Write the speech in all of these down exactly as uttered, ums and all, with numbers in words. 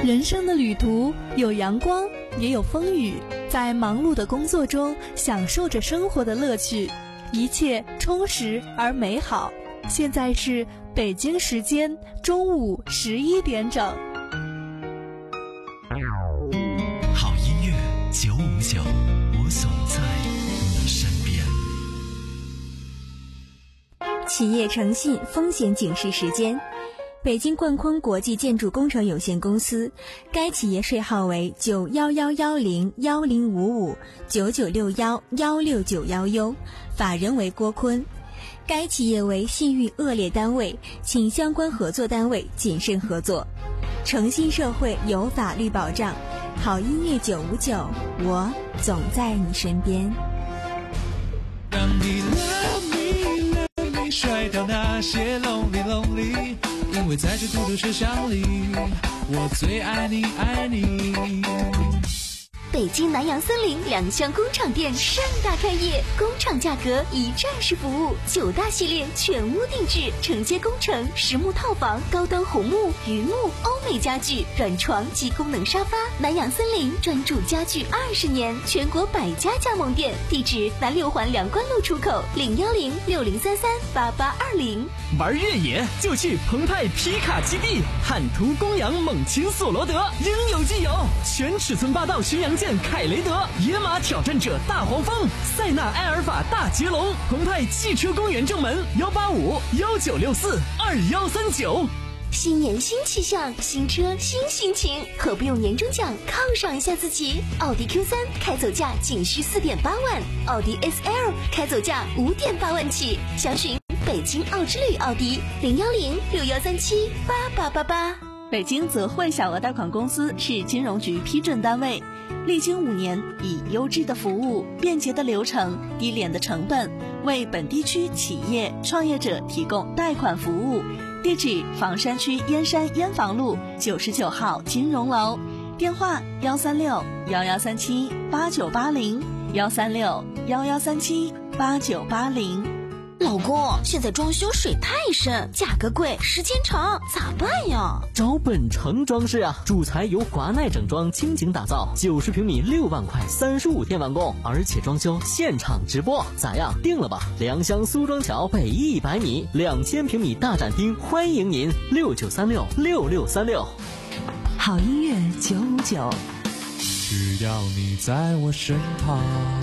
人生的旅途有阳光，也有风雨，在忙碌的工作中享受着生活的乐趣，一切充实而美好。现在是北京时间中午十一点整。 好音乐九五九，我总在你身边。 企业诚信风险警示时间。北京冠坤国际建筑工程有限公司，该企业税号为九幺幺幺零幺零五五九九六幺幺六九幺 U， 法人为郭坤。该企业为信誉恶劣单位，请相关合作单位谨慎合作。诚信社会有法律保障，好音乐九五九，我总在你身边。 让你 love me love me 甩掉那些 lonely lonely， 因为在这孤独车厢里，我最爱你爱你。 北京南阳森林两厢工厂店盛大开业，工厂价格一站式服务，九大系列全屋定制，承接工程、实木套房、高端红木、榆木、欧美家具、软床及功能沙发。南阳森林专注家具二十年，全国百家加盟店，地址南六环梁关路出口，零幺零六零三三八八二零。 玩越野就去澎湃皮卡基地，汉途、公羊、猛禽、索罗德，应有尽有。全尺寸霸道巡洋舰凯雷德，野马挑战者大黄蜂，塞纳埃尔法大捷龙。澎湃汽车公园正门幺八五幺九六四二幺三九。 新年新气象，新车新心情，何不用年终奖犒赏一下自己？奥迪 Q 三 开走价仅需 四点八万，奥迪 S L 开走价 五点八万起，详询北京奥之旅奥迪零幺零六幺三七八八八八。 北京泽汇小额贷款公司是金融局批准单位，历经五年，以优质的服务、便捷的流程、低廉的成本，为本地区企业创业者提供贷款服务。地址：房山区燕山燕房路九十九号金融楼，电话：幺三六幺幺三七八九八零幺三六幺幺三七八九八零。 老公，现在装修水太深，价格贵，时间长，咋办呀？ 找本城装饰啊，主材由华奈整装倾情打造，九十平米六万块，三十五天完工，而且装修现场直播，咋样？定了吧？良乡苏庄桥北一百米，两千平米大展厅，欢迎您，六九三六六六三六。 好音乐九五九， 只要你在我身旁。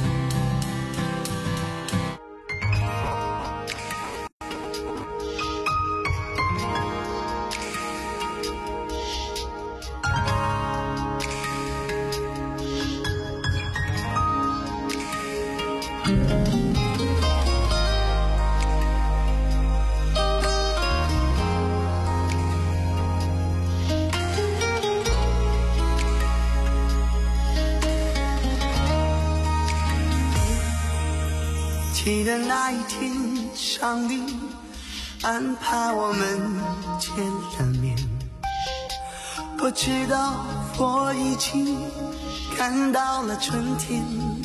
记得那一天，上帝安排我们见了面，我知道我已经看到了春天。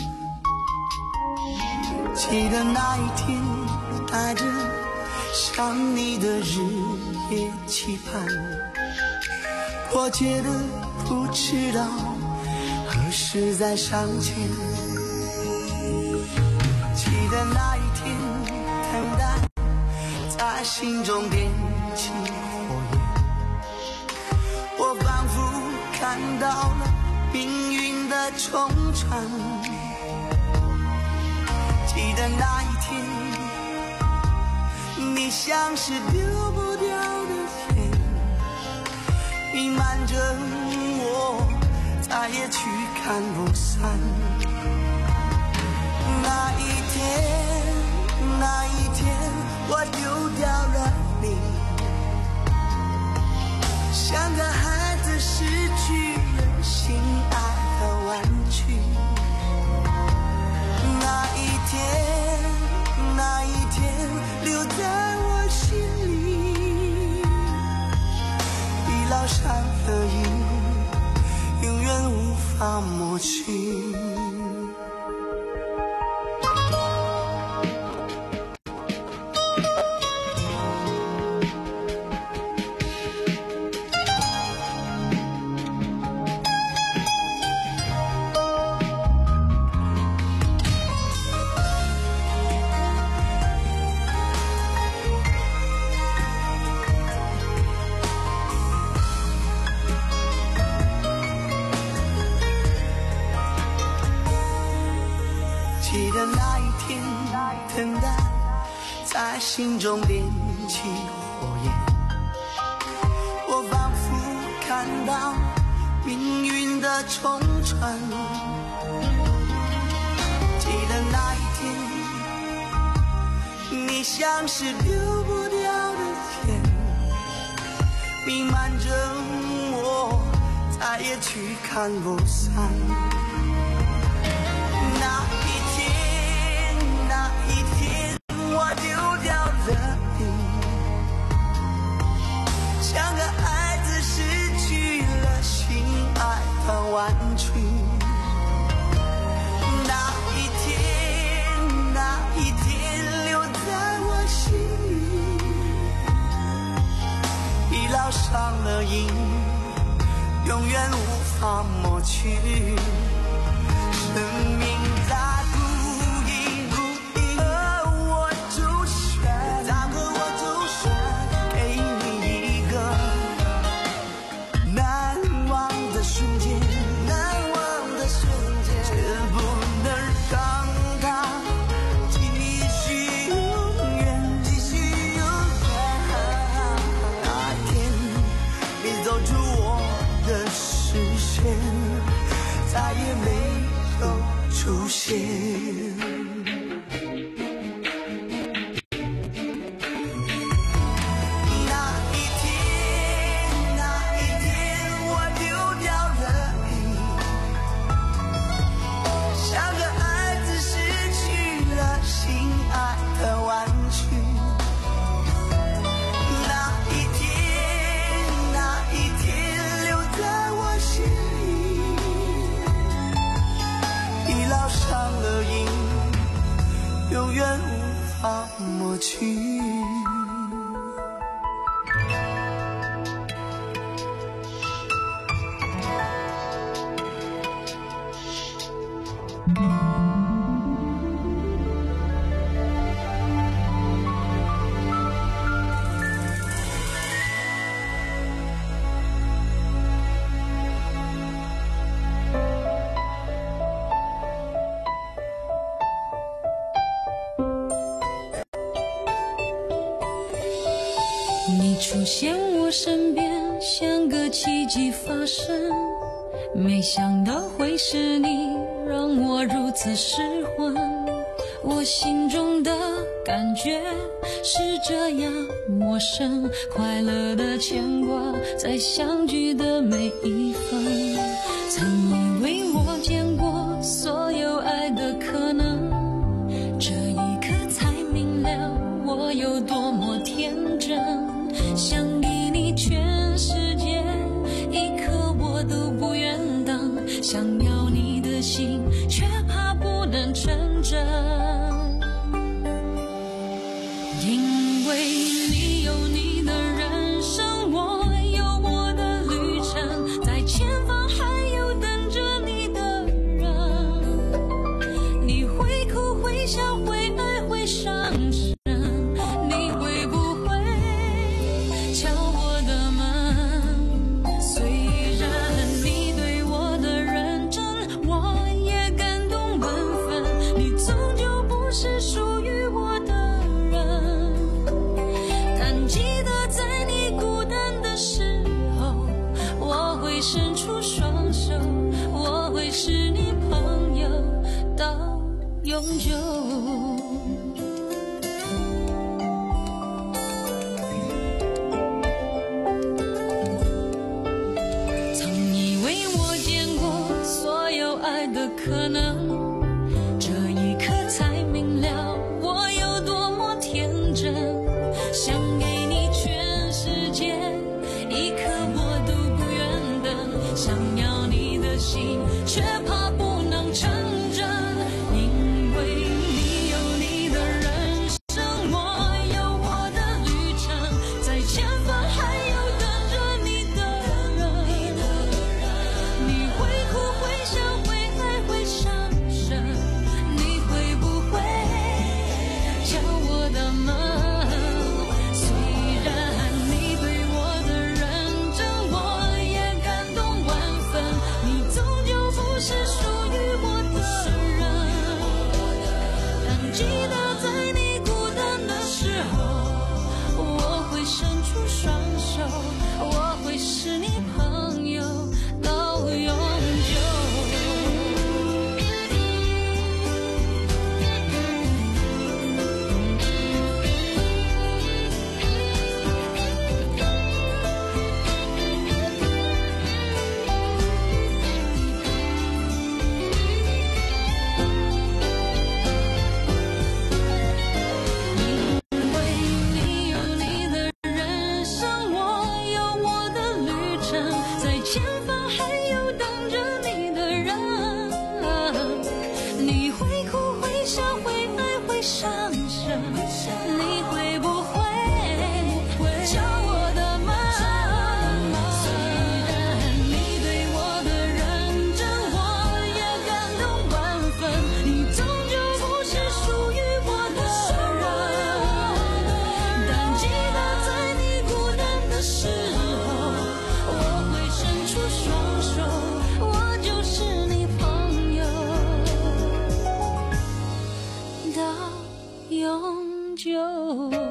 记得那一天，带着想你的日夜期盼，迫切的不知道何时再相见。记得那一天，等待在心中点起火焰，我仿佛看到了命运的冲撞。记得那一天，你像是丢不掉的天，弥漫着我，再也去看不散。那一天，那一天，我丢掉了你，像个孩子失去了心爱的玩具。那一天，那一天，留在我心里，比烙上的印，永远无法抹去。 在心中点起火焰，我仿佛看到命运的冲传。记得那一天，你像是丢不掉的钱，弥漫着我，再也去看不散。那一天，那一天，我丢掉了你，像个孩子失去了心爱的玩具。那一天，那一天，留在我心里，已烙上了印，永远无法抹去。生命在不依不依，和我周旋，它和我周旋，给你一个难忘的瞬间，难忘的瞬间，却不能让它继续永远，继续永远。那一天，你走出我的视线，再也没出现。永远无法抹去。 你出现我身边，像个奇迹发生，没想到会是你，让我如此失魂。我心中的感觉是这样陌生，快乐的牵挂在相聚的每一分。曾以为我见过所有爱的可能，这一刻才明了我有多么天真。想给你全世界，一刻我都不愿等，想要你的心，却怕不能成真。因为你有你的人生，我有我的旅程，在前方还有等着你的人。你会哭会笑会爱会伤神，你会不会敲我的门？虽然你对我的认真，我也感动万分，你终究不是属于我的人。但记得在你孤单的时候，我会伸出双手，我会是你朋友到永久。可能这一刻才明了我有多么天真，想给你全世界，一刻我都不愿等，想要你的心，却怕不能成真。因为你有你的人生，我有我的旅程，在前方还有等着你的人。你会哭会笑会会伤神，你会不会敲我的门？虽然你对我的认真，我也感动万分，你终究不是前方还有等着你的人，你会哭会笑会爱会伤神，你会不会敲我的门？虽然你对我的认真我也感动万分，你终究不是属于我的人，但记得在你孤单的时候，我会伸出双手，我就是你朋友到永久。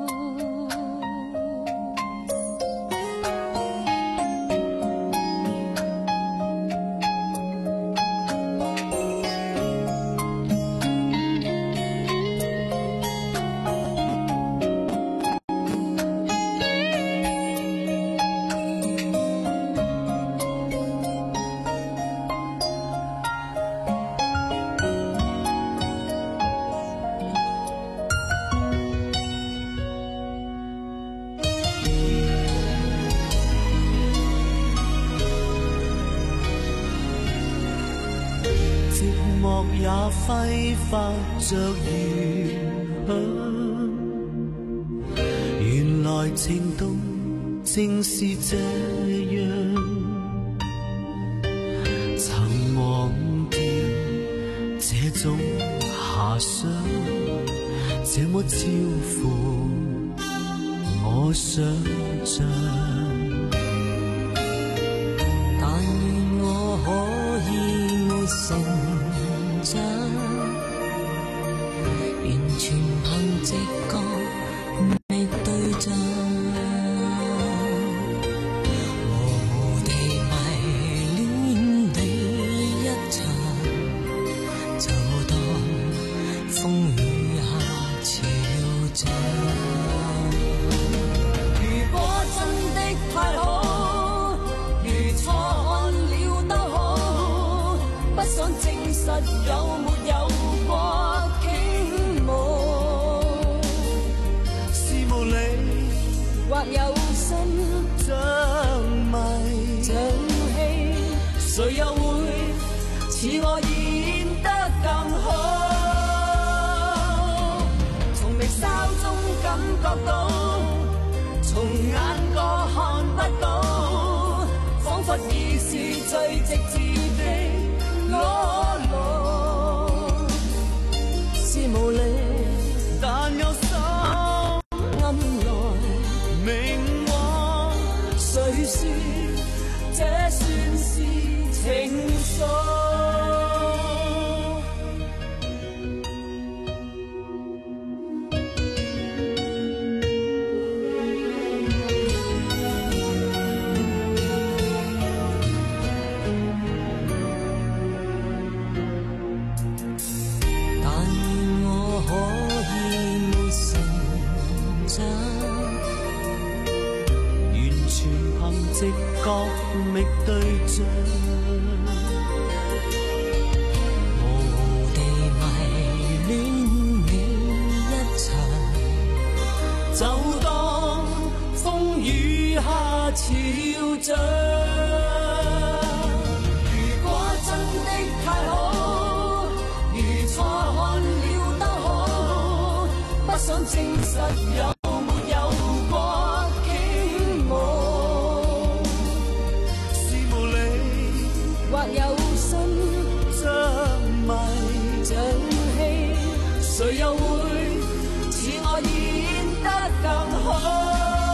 寂寞也揮發着餘香，原來情動正是這樣，曾忘掉這種遐想，這麼超乎我想象。 但願我可以沒成長，完全憑直覺覓對象，模糊地迷戀你一場，就當風雨下潮漲。如果真的太好，如錯看了都好，不想證實有沒有過傾慕， 是無理或有心像迷像戲，誰又會似我演得更好？從眉梢中感覺到，從眼角看不到，彷彿已是最直接的裸露，是無力， 但有心暗來明往， 誰說這算是情愫？但願我可以沒成長， 完全憑直覺覓對象， 模糊地迷戀你一場， 就當風雨下潮漲。 如果真的太好，如錯看了都好，不想證實有沒有過傾慕， 是無理或有心像迷像戲，誰又會似我演得更好？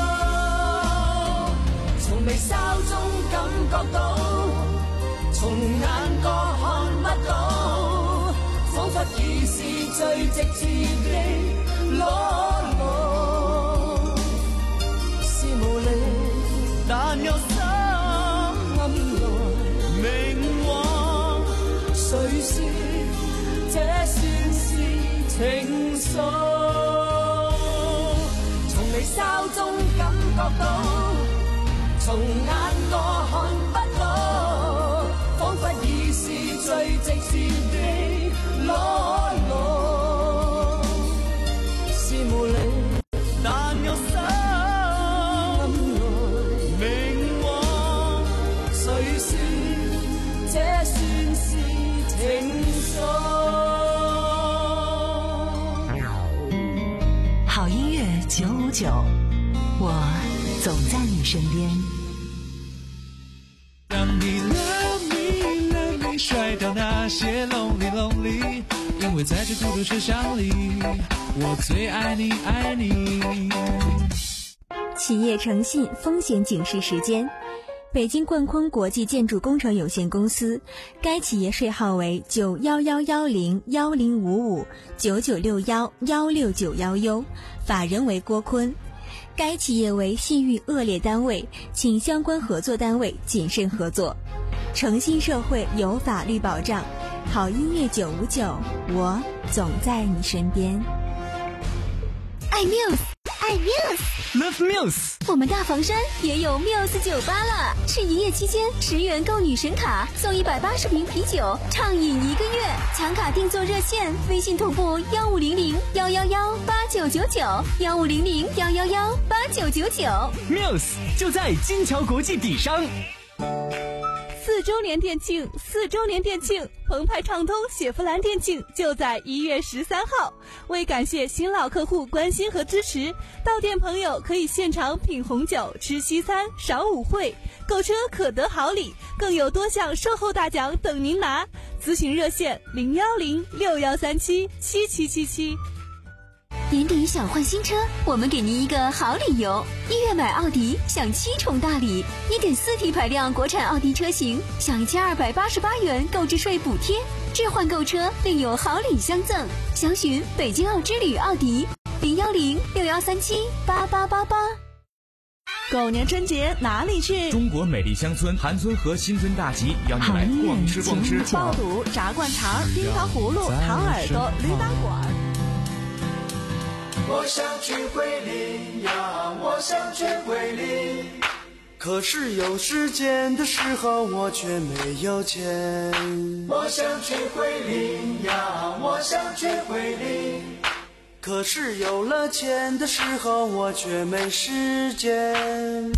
從眉梢中感覺到，從眼角看不到，彷彿已是最直接的裸露，是無力， 但有心暗來明往， 誰說這算是情愫？從眉梢中感覺到，從眼角看不到，彷彿已是最直接的裸露，是無力， 但有心暗來明往， 算，这算是情愫。 好音乐九五九，我总在你身边。 让你 love me love me 甩掉那些 lonely lonely， 因为在这孤独车厢里，我最爱你爱你。 企业诚信风险警示时间。北京冠坤国际建筑工程有限公司，该企业税号为九幺幺幺零幺零五五九九六幺幺六九幺 U， 法人为郭坤。该企业为信誉恶劣单位，请相关合作单位谨慎合作。诚信社会有法律保障，好音乐九五九，我总在你身边。 爱 Muse， 爱 Muse，Love Muse。 我们大房山也有 Muse 酒吧了，是营业期间十元购女神卡，送一百八十瓶啤酒，畅饮一个月。抢卡订座热线：微信同步幺五零零幺幺幺八九九九，幺五零零幺幺幺八九九九。 Muse 就在金桥国际底商。 四周年店庆，四周年店庆，澎湃畅通雪佛兰店庆就在一月十三号。为感谢新老客户关心和支持，到店朋友可以现场品红酒、吃西餐、赏舞会，购车可得好礼，更有多项售后大奖等您拿。咨询热线零幺零六幺三七七七七七。 年底想换新车，我们给您一个好理由。一月买奥迪享七重大礼， 一点四 T 排量国产奥迪车型享一千二百八十八元购置税补贴，置换购车另有好礼相赠。详询北京奥之旅奥迪零幺零六幺三七八八八八。 狗年春节哪里去？ 中国美丽乡村韩村和新村大集邀你来逛吃逛吃， 爆肚、炸灌肠、冰糖葫芦、糖耳朵、驴打滚。 我想去桂林呀，我想去桂林，可是有时间的时候我却没有钱。我想去桂林呀，我想去桂林，可是有了钱的时候我却没时间。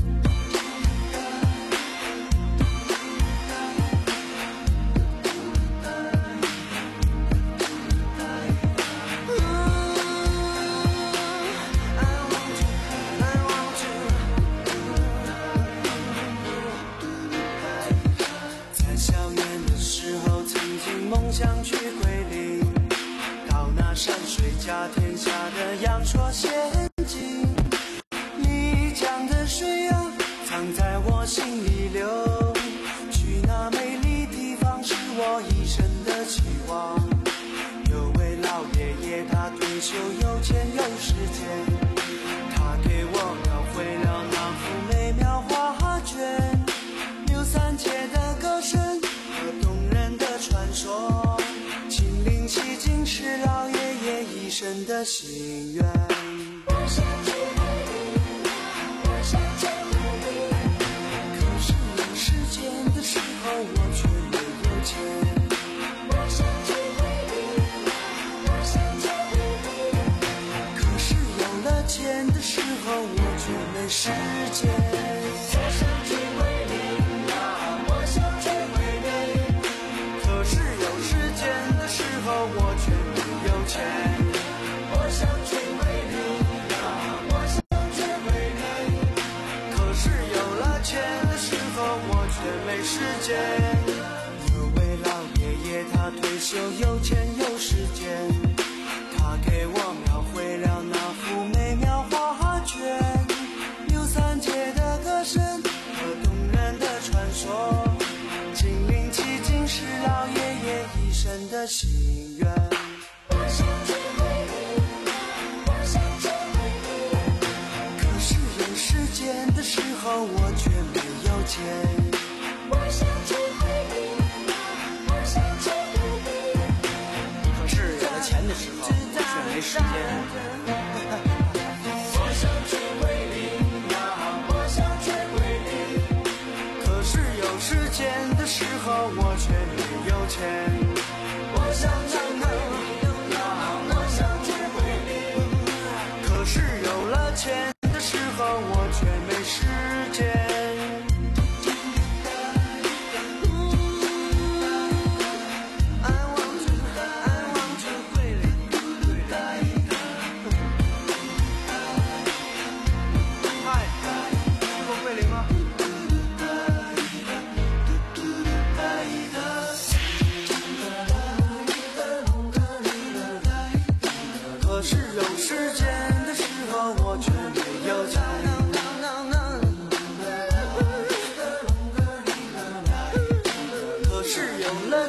想去桂林，到那山水甲天下的阳朔仙境，丽江的水啊藏在我心里流，去那美丽地方是我一生的期望。有位老爷爷他退休有钱有时间，他给我描绘了那幅美妙画卷，刘三姐的歌声和动人的传说，亲临其境是老爷爷一生的心愿。我想去桂林，我想去桂林，可是有时间的时候我却没有钱。我想去桂林，我想去桂林，可是有了钱的时候我却没时间。我想去桂林呀，我想去桂林，可是有时间的时候我却没有钱。我想去桂林呀，我想去桂林，可是有了钱的时候我却没时间。有位老爷爷他退休有钱有时间，他给我描绘了那幅美妙画卷，刘三姐的歌声和动人的传说，亲临其境是老爷爷一生的心愿。我想去桂林，我想去桂林，可是有时间的时候我却没有钱。我想去桂林，我想去桂林，可是有了钱的时候我却没时间。我想去桂林呀，我想去桂林，可是有时间的时候我却没有钱。我想去桂林呀，我想去桂林，可是有了钱的时候我却没时间。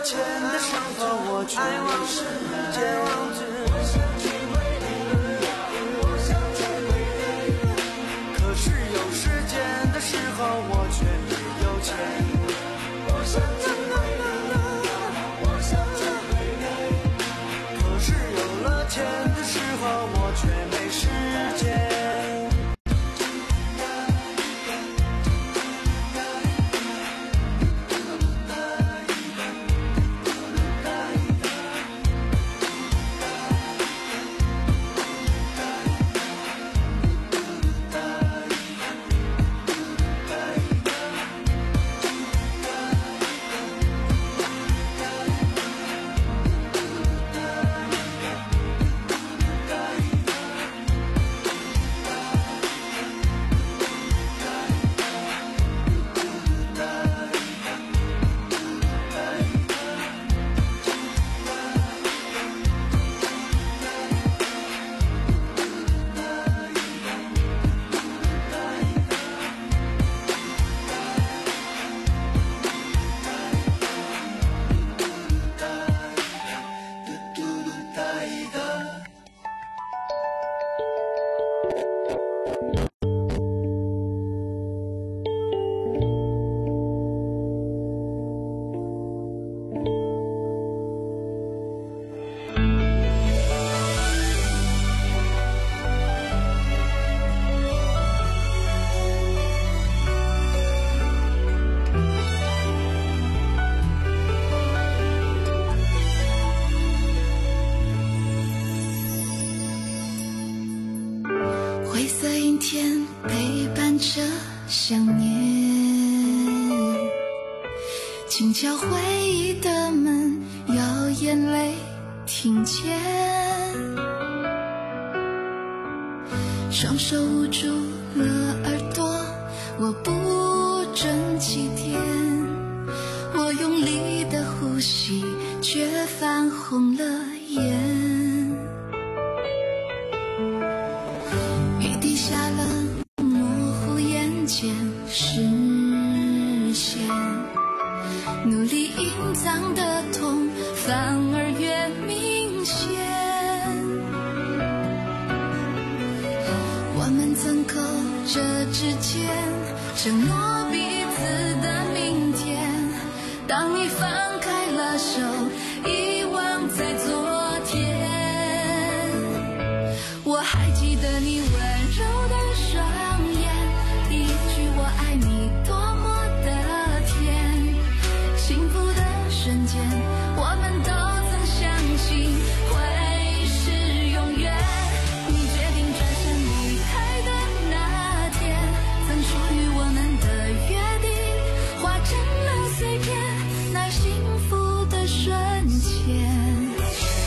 钱的时候，我却没时间。可是有时间的时候，我却没有钱。可是有了钱的时候，我却没时间。 灰色阴天陪伴着想念，轻敲回忆的门，要眼泪听见，双手捂住了耳朵，我不准起点，我用力的呼吸，却泛红了眼。下了，模糊眼前视线，努力隐藏的痛反而越明显。我们曾扣着指尖，承诺彼此的明天。当你放开了手，遗忘在昨天。我还记得你温柔的双眼，一句我爱你多么的甜，幸福的瞬间我们都曾相信会是永远。你决定转身离开的那天，曾属于我们的约定化成了碎片，那幸福的瞬间。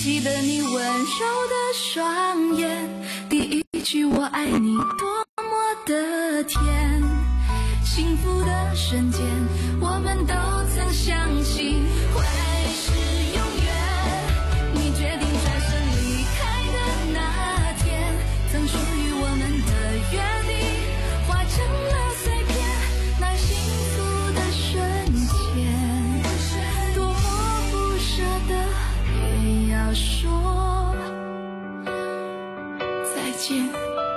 记得你温柔的双眼，第一句我爱你多么的甜，幸福的瞬间我们都曾相信会是永远，你决定转身离开的那天，曾属于我们的约定化成了碎片，那幸福的瞬间多么不舍得也要说再见，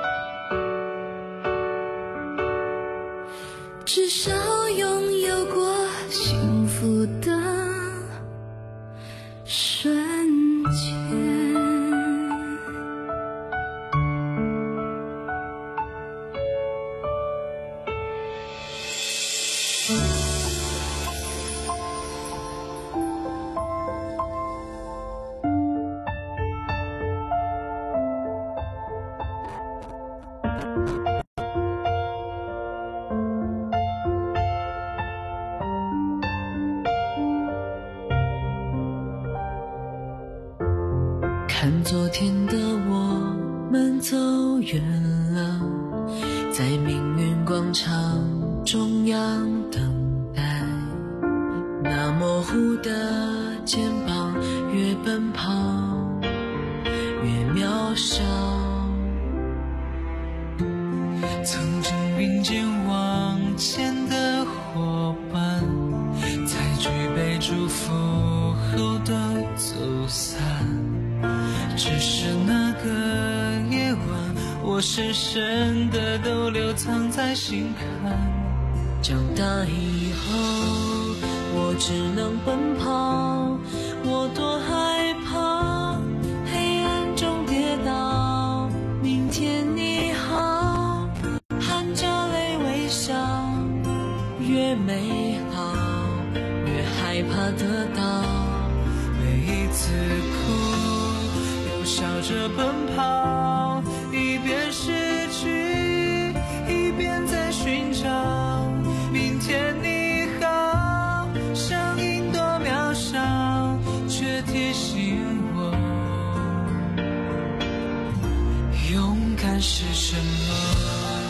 至少拥有过幸福的瞬间。 看昨天的我们走远了，在命运广场中央等待，那模糊的肩膀越奔跑越渺小， 曾经并肩往前的伙伴，在举杯祝福后都走散，只是那个夜晚，我深深的都留藏在心坎。 长大以后我只能奔跑，我多害怕黑暗中跌倒，明天你好，含着泪微笑，越美好越害怕得到， 每一次哭笑着奔跑，一边失去一边在寻找，明天你好，声音多渺小，却提醒我勇敢是什么。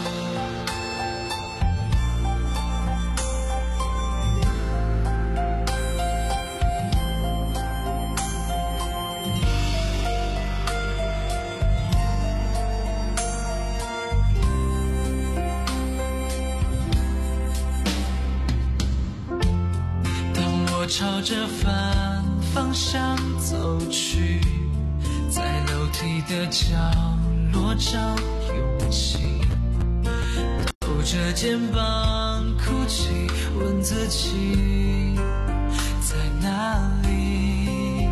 朝着反方向走去，在楼梯的角落找勇气，抖着肩膀哭泣，问自己在哪里。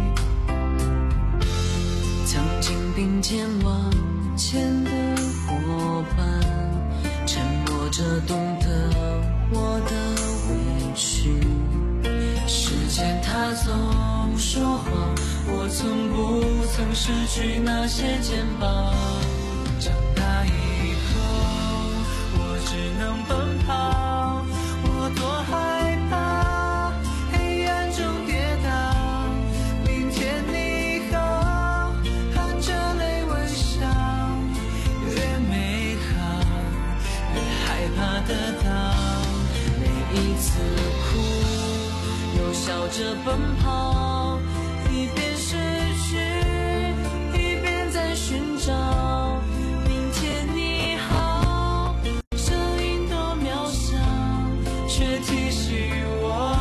曾经并肩往前的伙伴，沉默着懂得我的委屈，时间它总说谎，我曾不曾失去那些肩膀。 长大以后我只能奔跑，我多害怕黑暗中跌倒，明天你好，含着泪微笑，越美好越害怕得到， 每一次哭又笑着奔跑，一边失去一边在寻找，明天你好，声音多渺小，却提醒我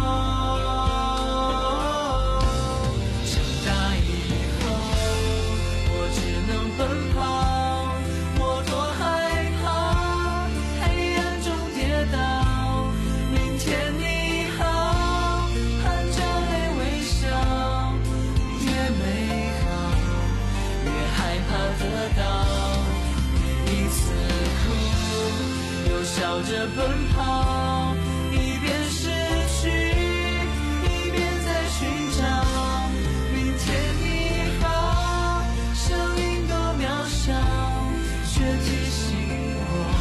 长大以后我只能奔跑，我多害怕黑暗中跌倒，明天你好，含着泪微笑，越美好越害怕得到， 一次哭又笑着奔跑，一边失去一边在寻找，明天你好，声音多渺小，却提醒我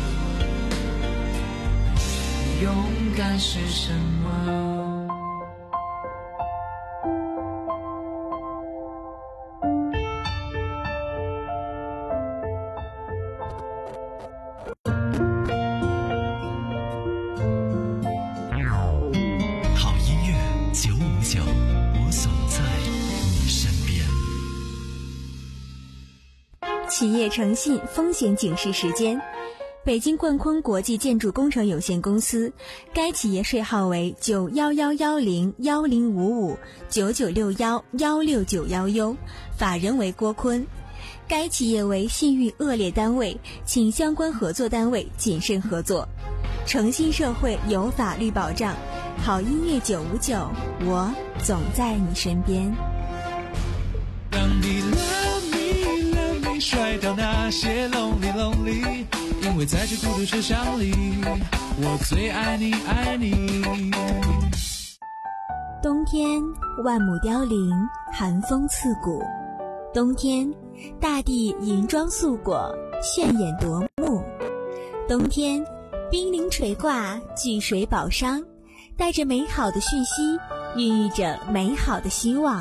勇敢是什么。 企业诚信风险警示时间。北京冠坤国际建筑工程有限公司，该企业税号为九幺幺幺零幺零五五九九六幺幺六九幺 U， 法人为郭坤。该企业为信誉恶劣单位，请相关合作单位谨慎合作。诚信社会有法律保障，好音乐九五九，我总在你身边。 让你 love me love me 甩掉那些 lonely lonely， 因为在这孤独车厢里，我最爱你爱你。 冬天万亩凋零，寒风刺骨。冬天大地银装素裹，炫眼夺目。冬天冰凌垂挂，聚水宝商，带着美好的讯息，孕育着美好的希望。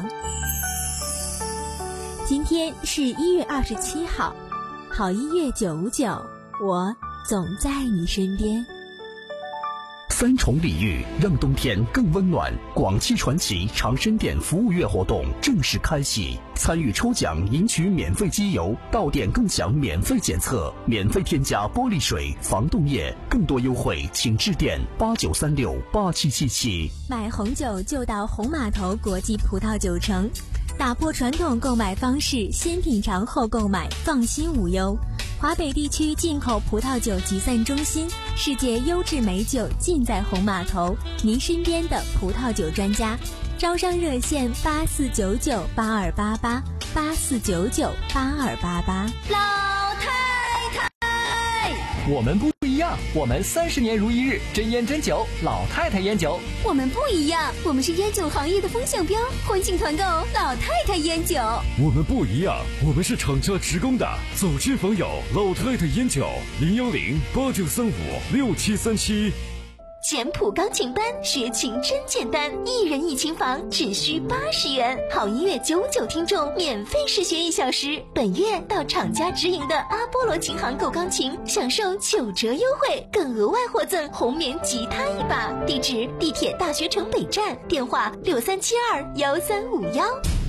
今天是一月二十七号，好音乐九五九，我总在你身边。 三重礼遇让冬天更温暖。广汽传祺长生店服务月活动正式开启，参与抽奖赢取免费机油，到店更享免费检测，免费添加玻璃水、防冻液，更多优惠请致电八九三六八七七七。 买红酒就到红码头国际葡萄酒城，打破传统购买方式，先品尝后购买，放心无忧。华北地区进口葡萄酒集散中心，世界优质美酒尽在红码头，您身边的葡萄酒专家。招商热线八四九九八二八八八四九九八二八八。 老太太， 我们不一样，我们三十年如一日，真烟真酒，老太太烟酒。 我们不一样，我们是烟酒行业的风向标，欢庆团购老太太烟酒。 我们不一样，我们是厂家职工的，走亲访友，老太太烟酒，零幺零八九三五六七三七。 简谱钢琴班，学琴真简单，一人一琴房只需八十元，好音乐九九听众免费试学一小时。本月到厂家直营的阿波罗琴行购钢琴，享受九折优惠，更额外获赠红棉吉他一把。地址：地铁大学城北站，电话六三七二幺三五幺。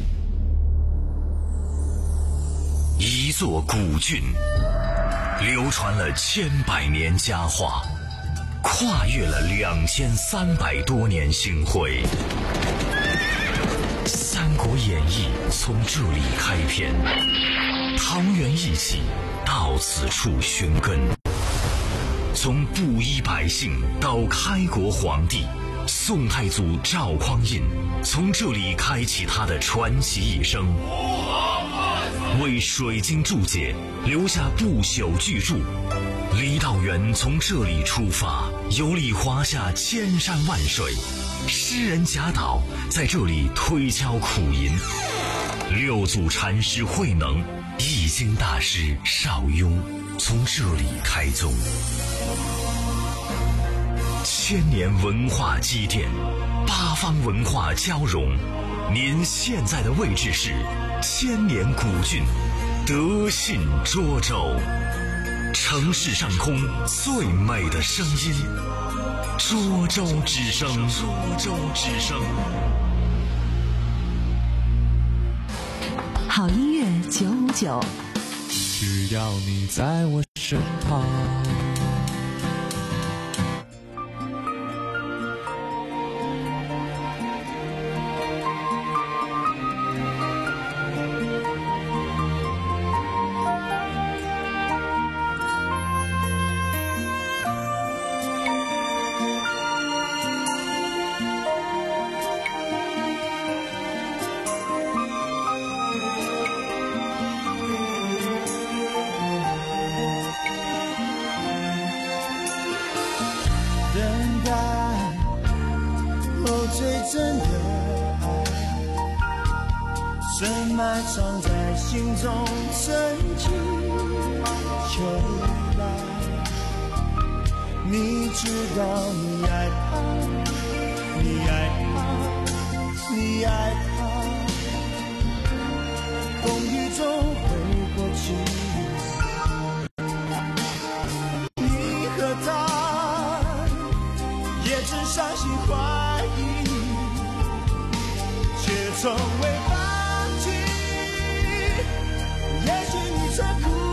一座古郡，流传了千百年佳话，跨越了两千三百多年星辉。《三国演义》从这里开篇，桃园一起到此处寻根。从布衣百姓到开国皇帝，宋太祖赵匡胤从这里开启他的传奇一生，为水晶注解留下不朽巨著。李道元从这里出发，游历华夏千山万水，诗人贾岛在这里推敲苦吟，六祖禅师慧能、易经大师邵雍从这里开宗。千年文化积淀，八方文化交融，您现在的位置是千年古郡德信涿州。城市上空最美的声音，涿州之声。涿州之声。 好音乐九五九， 只要你在我身旁。 真的爱，深埋藏在心中，真情求来。你知道你爱他，你爱他，你爱他，风雨中会过去。你和他也曾相信怀疑，却从未放弃。也许你曾哭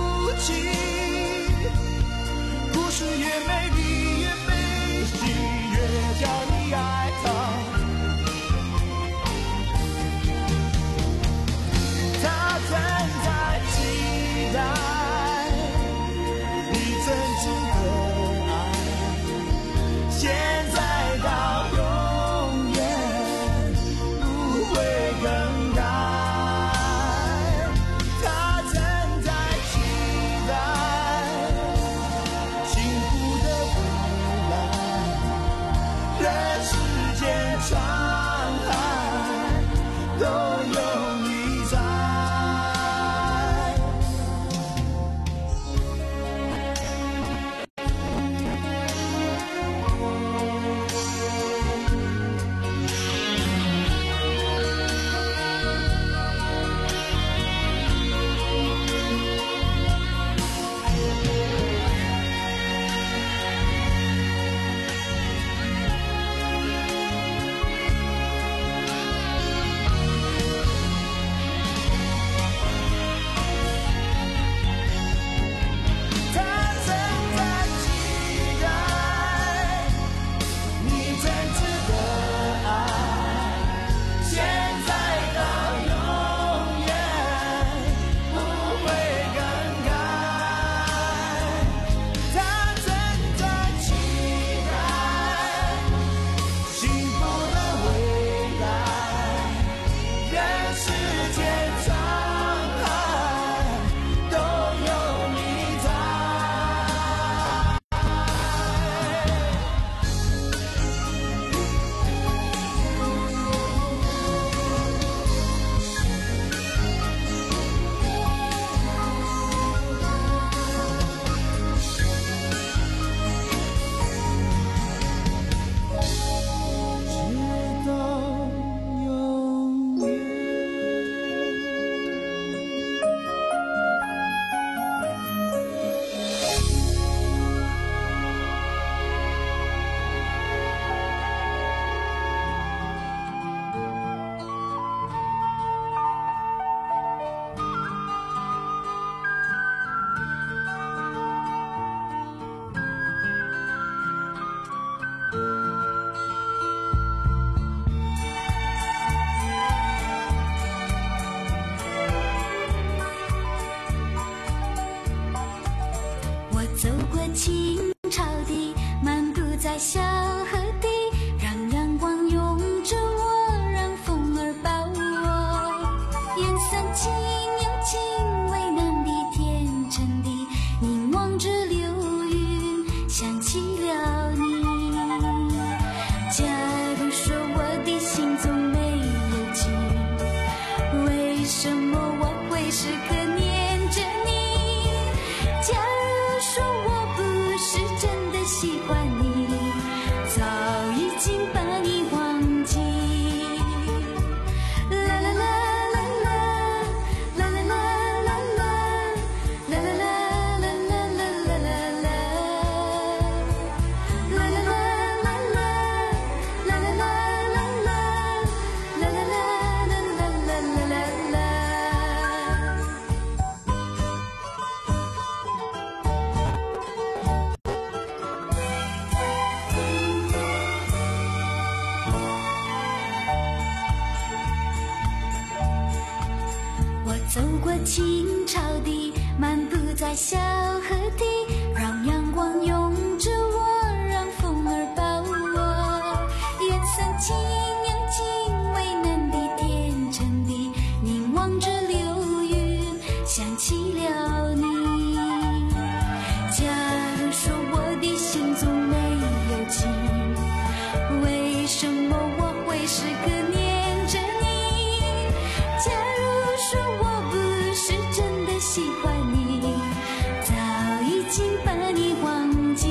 我轻巧地漫步在小河堤，让阳光拥着我，让风儿抱我，颜色轻又轻，为难的天成地，凝望着流云，想起了你。假如说我的心中没有情，为什么我会时刻念着你？假如说我不是真的喜欢你，早已经把你忘记。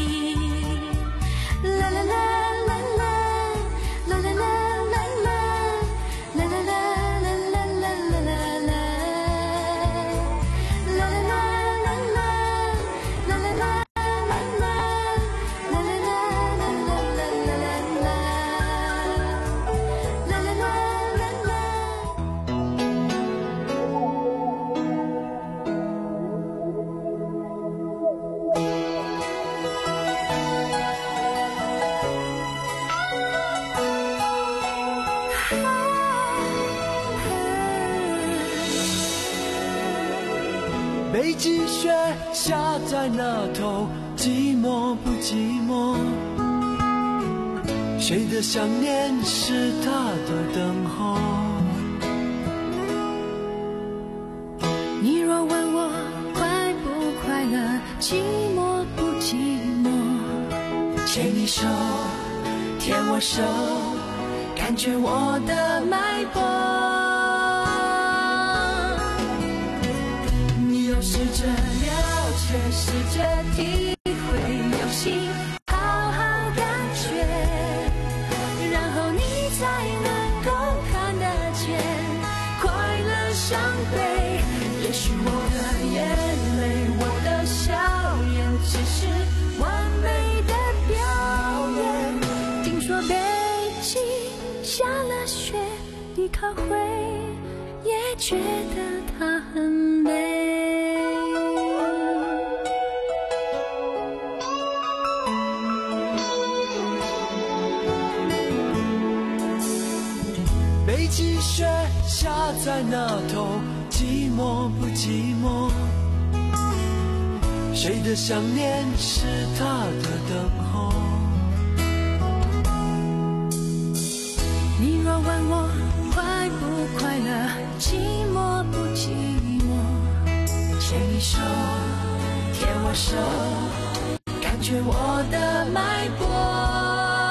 啦啦啦啦啦，啦啦啦啦啦，啦啦啦啦啦啦啦啦啦，啦啦啦啦啦，啦啦啦。 北极雪下在那头，寂寞不寂寞？谁的想念是他的等候？ 你若问我快不快乐，寂寞不寂寞？ 牵你手，牵我手，感觉我的脉搏。 试着了解，试着体会，用心好好感觉，然后你才能够看得见快乐伤悲。也许我的眼泪，我的笑颜，只是完美的表演。听说北京下了雪，你可会也觉得它很美？ 北极雪下在那头，寂寞不寂寞？谁的想念是他的等候？ 你若问我快不快乐，寂寞不寂寞？ 牵你手，牵我手，感觉我的脉搏。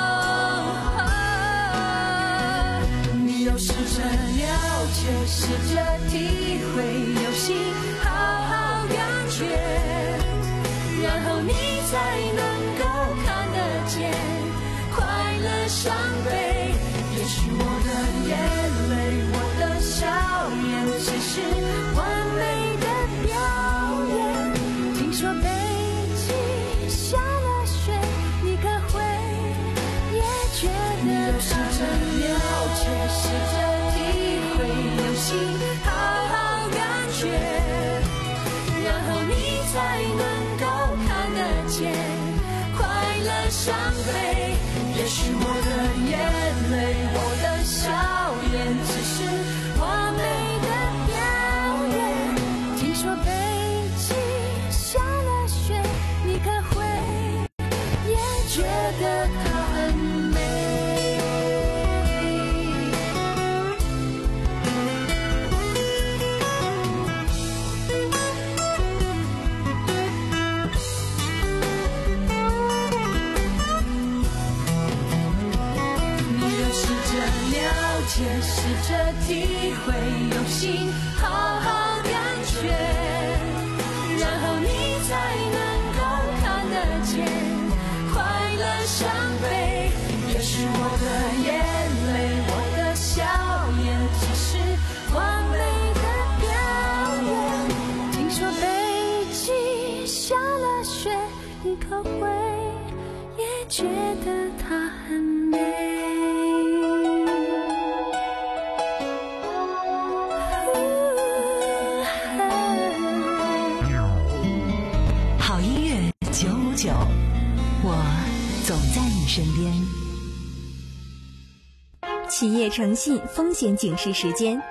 试着了解，试着体会，用心好好感觉，然后你才能够看得见快乐伤悲。也许我的眼泪，我的笑颜，只是完美的表演。听说北极下了雪，你可会也觉得它很了解，试着用心好好感觉，然后你才能够看得见快乐伤悲。也许我的眼泪，我的笑颜，只是完美的表演。听说北极下了雪，你可会也觉得它很美。试着体会，用心好好感觉，然后你才能够看得见快乐伤悲。也许我的眼泪，我的笑颜，只是完美的表演。听说北极下了雪，你可会也觉得它很美？ 我总在你身边。 企业诚信风险警示时间，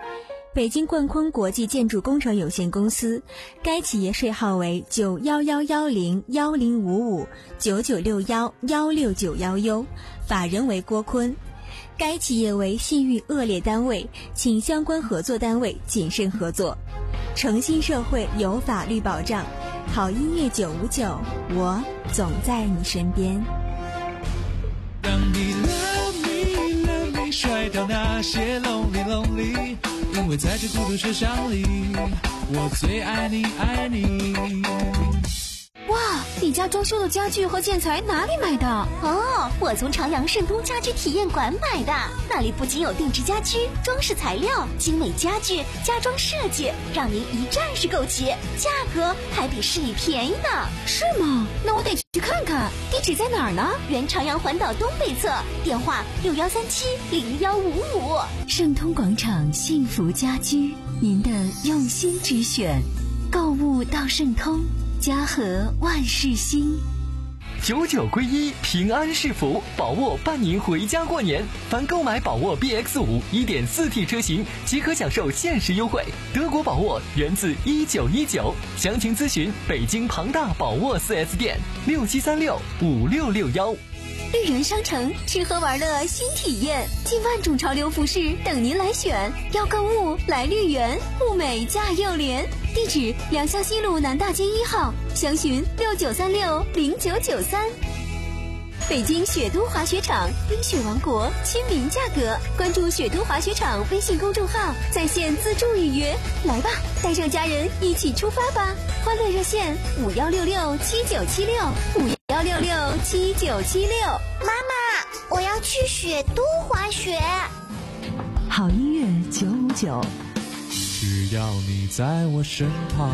北京冠坤国际建筑工程有限公司，该企业税号为九幺幺幺零幺零五五九九六幺幺六九幺 U， 法人为郭坤。该企业为信誉恶劣单位，请相关合作单位谨慎合作。诚信社会有法律保障，好音乐九五九，我总在你身边。 让你 love me love me 甩掉那些 lonely lonely， 因为在这孤独车厢里，我最爱你爱你。 哇，你家装修的家具和建材哪里买的？哦，我从朝阳盛东家居体验馆买的，那里不仅有定制家居、装饰材料、精美家具、家装设计，让您一站式购齐，价格还比市里便宜呢。是吗？那我得去看看，地址在哪儿呢？原朝阳环岛东北侧，电话六幺三七零幺五五。 盛通广场幸福家居，您的用心之选，购物到盛通。家和万事兴， 九九归一，平安是福，宝沃伴您回家过年。凡购买宝沃 B X 五 一点四 T 车型，即可享受限时优惠。德国宝沃源自一九一九，详情咨询北京庞大宝沃 四 S 店六七三六五六六幺。 绿源商城，吃喝玩乐新体验，近万种潮流服饰等您来选。要购物来绿源，物美价又廉。地址：良乡西路南大街一号，详询六九三六零九九三。北京雪都滑雪场，冰雪王国，亲民价格。关注雪都滑雪场微信公众号，在线自助预约。来吧，带上家人一起出发吧！欢乐热线五幺六六七九七六五幺六六七九七六。 妈妈，我要去雪都滑雪。 好音乐九五九， 只要你在我身旁。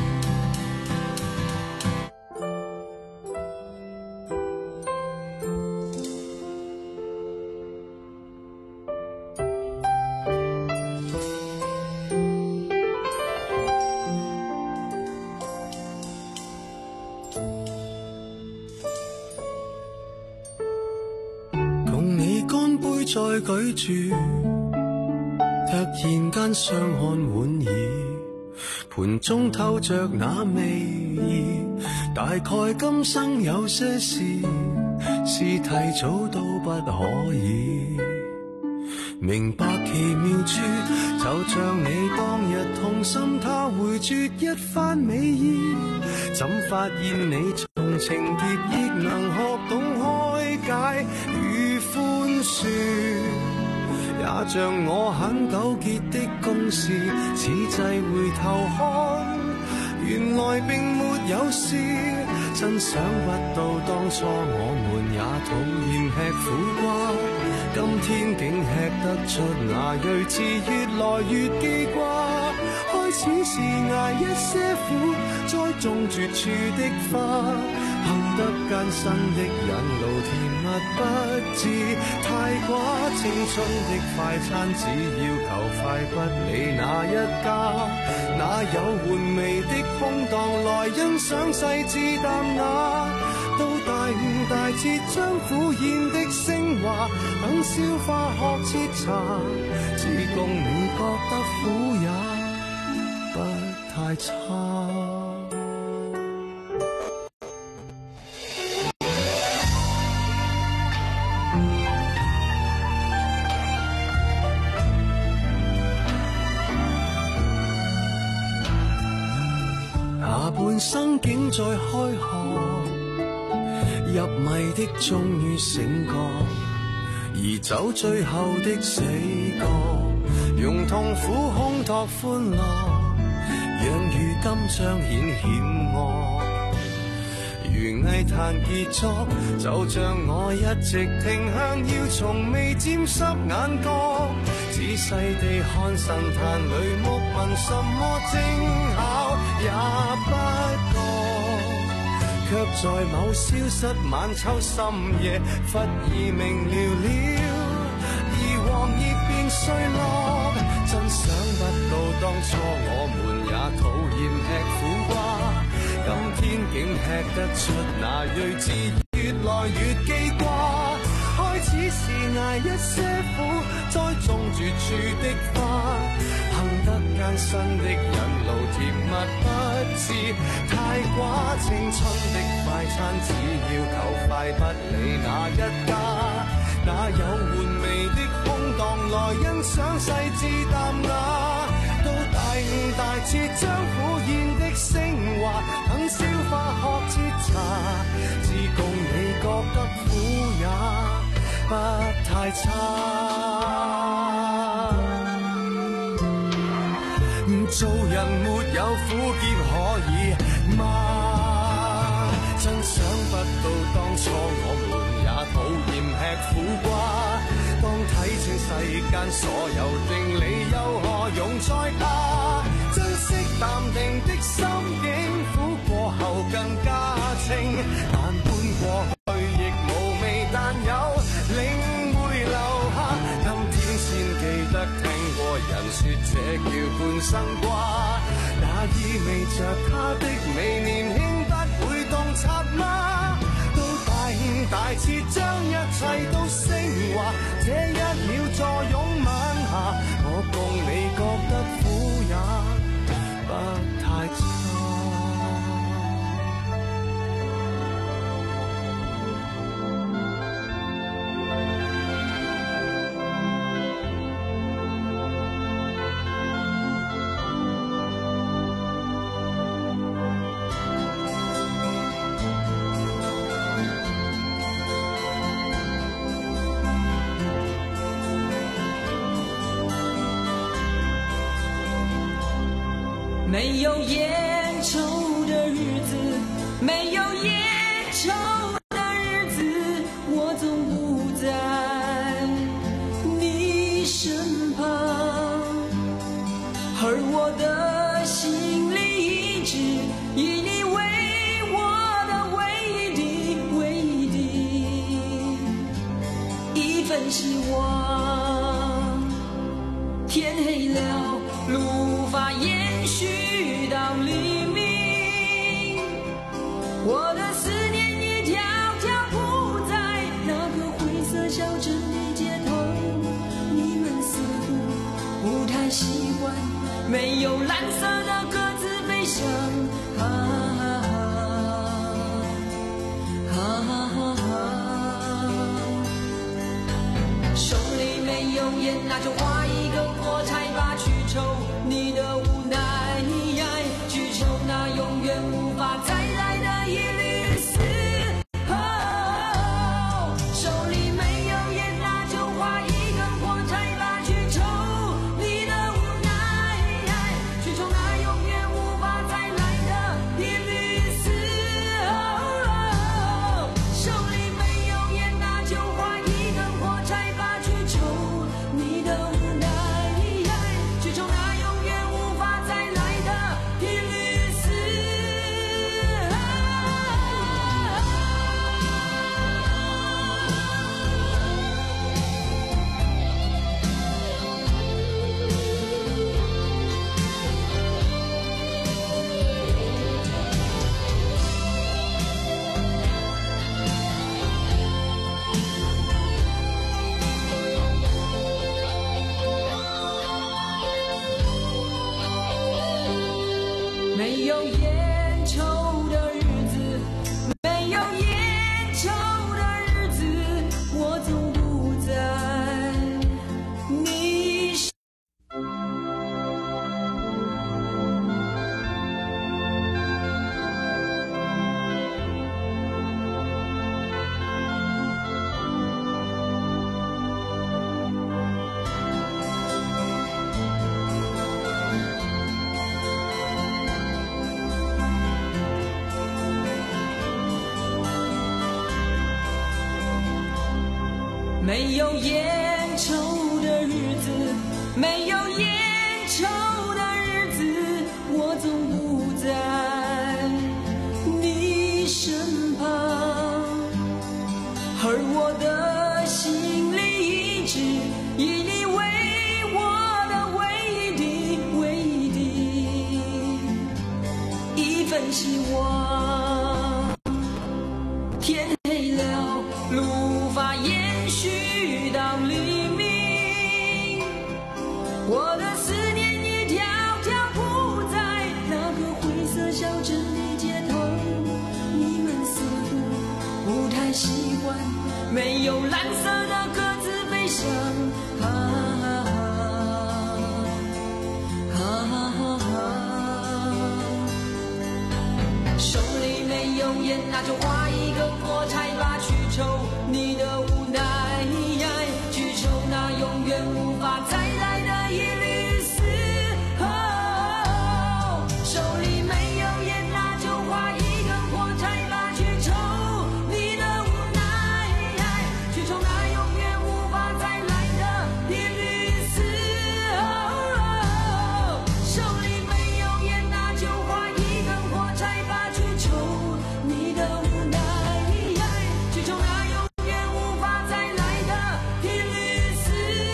再舉住，突然間相看莞爾，盤中透着那味意，大概今生有些事是提早都不可以明白奇妙處，就像你當日痛心他回絕一番美意，怎發現你從情結亦能學懂開解與寬恕，也像我很糾結的公事，此際回頭看原來並沒有事，真想不到當初我們也討厭吃苦瓜，今天竟吃得出那睿智，越來越記掛，開始是捱一些苦，栽種絕處的花，行得艱辛的引路，甜蜜不至太寡，青春的快餐只要求快，不理哪一家，哪有玩味的空檔來欣賞細緻淡雅，到大悟大徹將苦宴的升華，等消化學徹查，只供你覺得苦也不太差。下半生竟在開學，入迷的終於醒覺，而走最後的死角，用痛苦烘托歡樂，讓如今彰顯險惡。如藝壇傑作，就像我一直停向，要從未沾濕眼角，仔細地看神壇裏木紋，什麼精巧也不覺，卻在某消失晚秋深夜，忽而明了了，而黃葉變碎落，真想不到當初我們也討厭吃苦瓜，今天竟吃得出那睿智，越來越記掛，開始是捱一些苦，栽種絕處的花，行得艱辛的引路甜蜜不知太寡，青春的快餐只要求快，不理哪一家，哪有玩味的空檔來欣賞細緻淡雅，到大悟大徹將苦宴的升華，等消化學節茶，自共你覺得苦也不太差。做人沒有苦澀可以嗎？真想不到當初我們也討厭吃苦瓜，當睇清世間所有定理，又何用再怕？珍惜淡定的心境，苦過後更加清，萬般過去亦無味，但有領會留下。今天先記得聽過人說這叫半生瓜，那意味着他的美年輕不會洞察嗎？到大悟大徹將一切都升華，這一秒坐擁晚霞，我共你覺得苦也不太差。 没有烟抽的日子，没有烟抽的日子，我总不在你身旁，而我的心里一直以你为我的唯一的唯一的一份希望。天黑了，路无法延续到黎明，我的思念一条条铺在那个灰色小镇的街头，你们似乎不太习惯没有蓝色的鸽子飞翔，啊啊啊啊，手里没有烟，那就划一根火柴吧，去抽你的无奈，去抽那永远无法再来的一缕丝。哦，手里没有烟，那就划一根火柴吧，去抽你的无奈，去抽那永远无法再来的一缕丝。哦，手里没有烟，那就划一根火柴吧，去抽你的无奈，去抽那永远无法再来的一缕丝。没有烟抽的日子，没有烟抽的日子，我总不在你身。没有烟抽的日子，没有烟抽的日子，我总不在你身旁，而我的心里一直以你为我的唯一的唯一的一份希望。天黑了，路无法延续到黎明，我的思念一条手里没有烟，那就划一根火柴吧，去抽你的无奈，去抽那永远无法再来的一缕丝。哦，手里没有烟，那就划一根火柴吧，去抽你的无奈，去抽那永远无法再来的一缕丝。哦，手里没有烟，那就划一根火柴吧，去抽你的无奈，去抽那永远无法再来的一缕丝。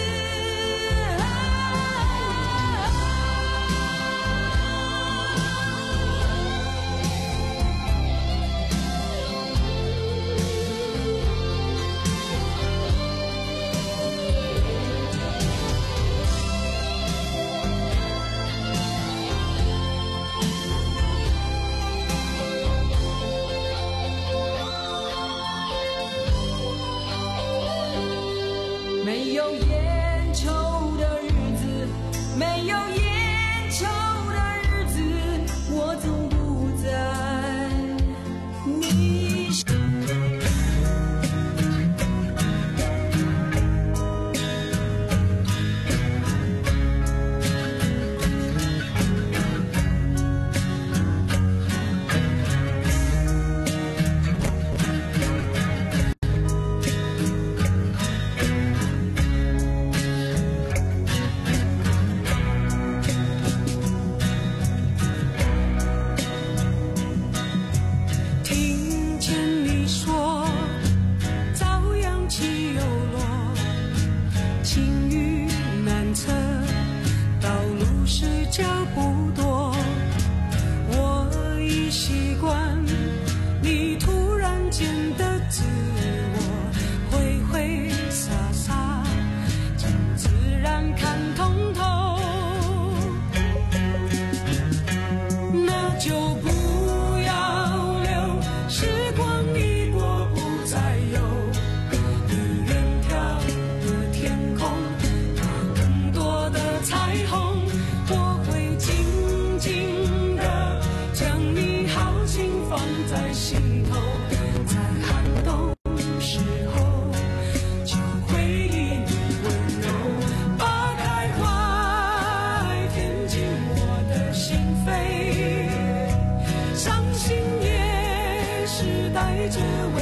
没有烟抽的日子，没有烟抽的日子，我总不在你身。听见你说朝阳起又落，晴雨难测，道路是脚不多，我已习惯你突然间的自我，挥挥洒洒将自然看通透，那就不时光一过不再有，你远眺的天空，更多的彩虹，我会静静地将你好情放在心头，在寒冬时候就回忆你温柔，把开怀填进我的心扉，伤心也是带着